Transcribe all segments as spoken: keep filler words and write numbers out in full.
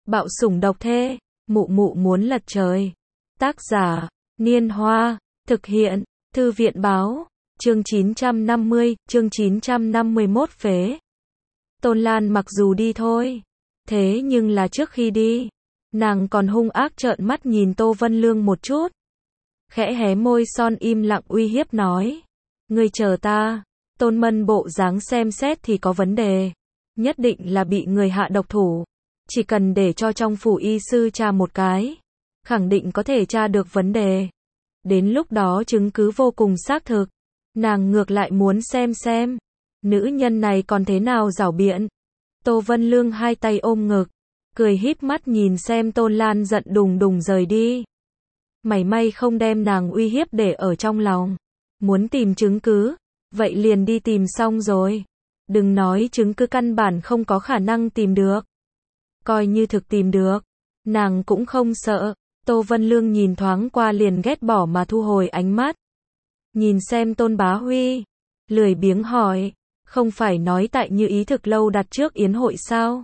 Bạo sủng độc thê, mụ mụ muốn lật trời. Tác giả, Niên Hoa, thực hiện, Thư viện báo, chương chín trăm năm mươi, chương chín trăm năm mươi mốt phế. Tôn Lan mặc dù đi thôi, thế nhưng là trước khi đi, nàng còn hung ác trợn mắt nhìn Tô Vân Lương một chút. Khẽ hé môi son im lặng uy hiếp nói. Ngươi chờ ta, Tôn Mân bộ dáng xem xét thì có vấn đề. Nhất định là bị người hạ độc thủ. Chỉ cần để cho trong phủ y sư tra một cái, khẳng định có thể tra được vấn đề. Đến lúc đó chứng cứ vô cùng xác thực. Nàng ngược lại muốn xem xem, nữ nhân này còn thế nào giảo biện. Tô Vân Lương hai tay ôm ngực, cười híp mắt nhìn xem Tôn Lan giận đùng đùng rời đi. Mảy may không đem nàng uy hiếp để ở trong lòng. Muốn tìm chứng cứ, vậy liền đi tìm xong rồi. Đừng nói chứng cứ căn bản không có khả năng tìm được. Coi như thực tìm được, nàng cũng không sợ. Tô Vân Lương nhìn thoáng qua liền ghét bỏ mà thu hồi ánh mắt. Nhìn xem Tôn Bá Huy, lười biếng hỏi, không phải nói tại Như Ý Thực Lâu đặt trước yến hội sao?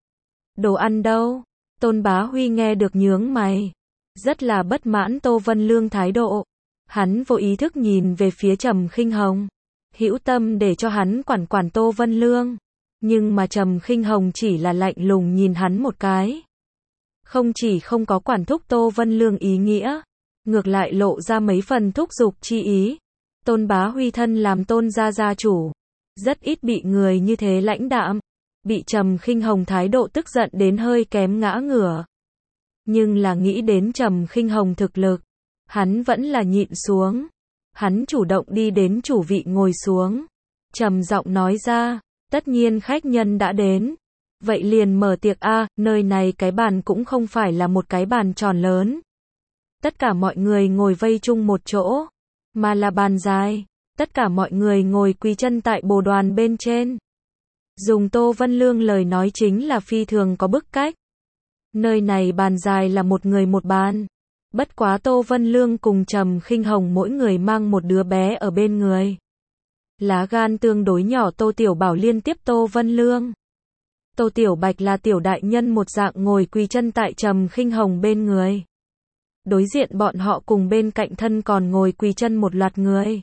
Đồ ăn đâu? Tôn Bá Huy nghe được nhướng mày, rất là bất mãn Tô Vân Lương thái độ. Hắn vô ý thức nhìn về phía Trầm Khinh Hồng, hữu tâm để cho hắn quản quản Tô Vân Lương, nhưng mà Trầm Khinh Hồng chỉ là lạnh lùng nhìn hắn một cái. Không chỉ không có quản thúc Tô Vân Lương ý nghĩa, ngược lại lộ ra mấy phần thúc giục chi ý. Tôn Bá Huy thân làm Tôn gia gia chủ, rất ít bị người như thế lãnh đạm, bị Trầm Khinh Hồng thái độ tức giận đến hơi kém ngã ngửa. Nhưng là nghĩ đến Trầm Khinh Hồng thực lực, hắn vẫn là nhịn xuống. Hắn chủ động đi đến chủ vị ngồi xuống, trầm giọng nói ra, tất nhiên khách nhân đã đến, vậy liền mở tiệc a, nơi này cái bàn cũng không phải là một cái bàn tròn lớn. Tất cả mọi người ngồi vây chung một chỗ, mà là bàn dài, tất cả mọi người ngồi quỳ chân tại bồ đoàn bên trên. Dùng Tô Vân Lương lời nói chính là phi thường có bức cách. Nơi này bàn dài là một người một bàn. Bất quá Tô Vân Lương cùng Trầm Khinh Hồng mỗi người mang một đứa bé ở bên người. Lá gan tương đối nhỏ Tô Tiểu Bảo liên tiếp Tô Vân Lương. Tô Tiểu Bạch là tiểu đại nhân một dạng ngồi quỳ chân tại Trầm Khinh Hồng bên người. Đối diện bọn họ cùng bên cạnh thân còn ngồi quỳ chân một loạt người.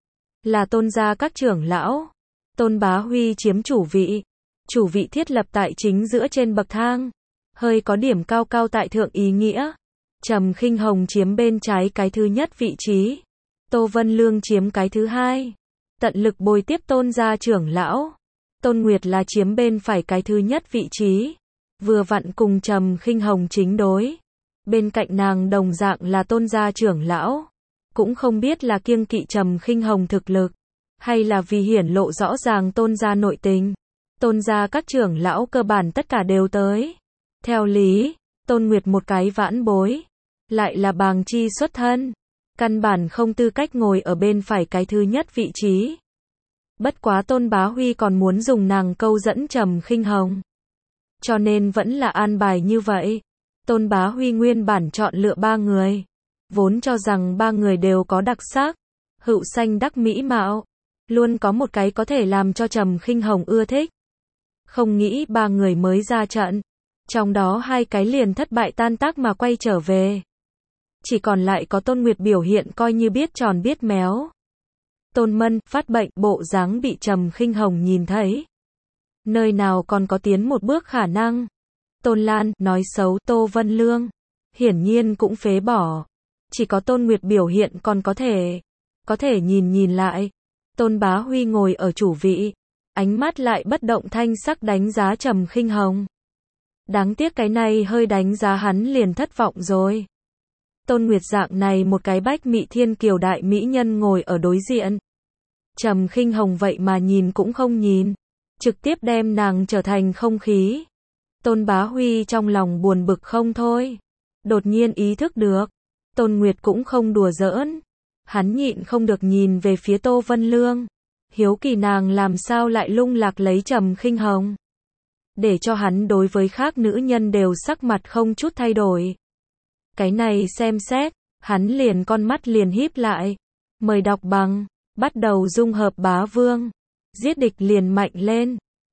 Là Tôn gia các trưởng lão. Tôn Bá Huy chiếm chủ vị. Chủ vị thiết lập tại chính giữa trên bậc thang. Hơi có điểm cao cao tại thượng ý nghĩa. Trầm Khinh Hồng chiếm bên trái cái thứ nhất vị trí. Tô Vân Lương chiếm cái thứ hai. Tận lực bồi tiếp Tôn gia trưởng lão. Tôn Nguyệt là chiếm bên phải cái thứ nhất vị trí. Vừa vặn cùng Trầm Khinh Hồng chính đối. Bên cạnh nàng đồng dạng là Tôn gia trưởng lão. Cũng không biết là kiêng kỵ Trầm Khinh Hồng thực lực, hay là vì hiển lộ rõ ràng Tôn gia nội tình. Tôn gia các trưởng lão cơ bản tất cả đều tới. Theo lý, Tôn Nguyệt một cái vãn bối, lại là bàng chi xuất thân, căn bản không tư cách ngồi ở bên phải cái thứ nhất vị trí. Bất quá Tôn Bá Huy còn muốn dùng nàng câu dẫn Trầm Khinh Hồng, cho nên vẫn là an bài như vậy. Tôn Bá Huy nguyên bản chọn lựa ba người, vốn cho rằng ba người đều có đặc sắc, hữu xanh đắc mỹ mạo, luôn có một cái có thể làm cho Trầm Khinh Hồng ưa thích. Không nghĩ ba người mới ra trận, trong đó hai cái liền thất bại tan tác mà quay trở về. Chỉ còn lại có Tôn Nguyệt biểu hiện coi như biết tròn biết méo. Tôn Mân phát bệnh bộ dáng bị Trầm Khinh Hồng nhìn thấy, nơi nào còn có tiến một bước khả năng. Tôn Lan nói xấu Tô Vân Lương, hiển nhiên cũng phế bỏ. Chỉ có Tôn Nguyệt biểu hiện còn có thể, có thể nhìn nhìn lại. Tôn Bá Huy ngồi ở chủ vị, ánh mắt lại bất động thanh sắc đánh giá Trầm Khinh Hồng. Đáng tiếc cái này hơi đánh giá hắn liền thất vọng rồi. Tôn Nguyệt dạng này một cái bách mỹ thiên kiều đại mỹ nhân ngồi ở đối diện. Trầm Khinh Hồng vậy mà nhìn cũng không nhìn, trực tiếp đem nàng trở thành không khí. Tôn Bá Huy trong lòng buồn bực không thôi. Đột nhiên ý thức được, Tôn Nguyệt cũng không đùa giỡn. Hắn nhịn không được nhìn về phía Tô Vân Lương. Hiếu kỳ nàng làm sao lại lung lạc lấy Trầm Khinh Hồng. Để cho hắn đối với khác nữ nhân đều sắc mặt không chút thay đổi. Cái này xem xét, hắn liền con mắt liền híp lại. Mời đọc bằng, bắt đầu dung hợp bá vương. Giết địch liền mạnh lên.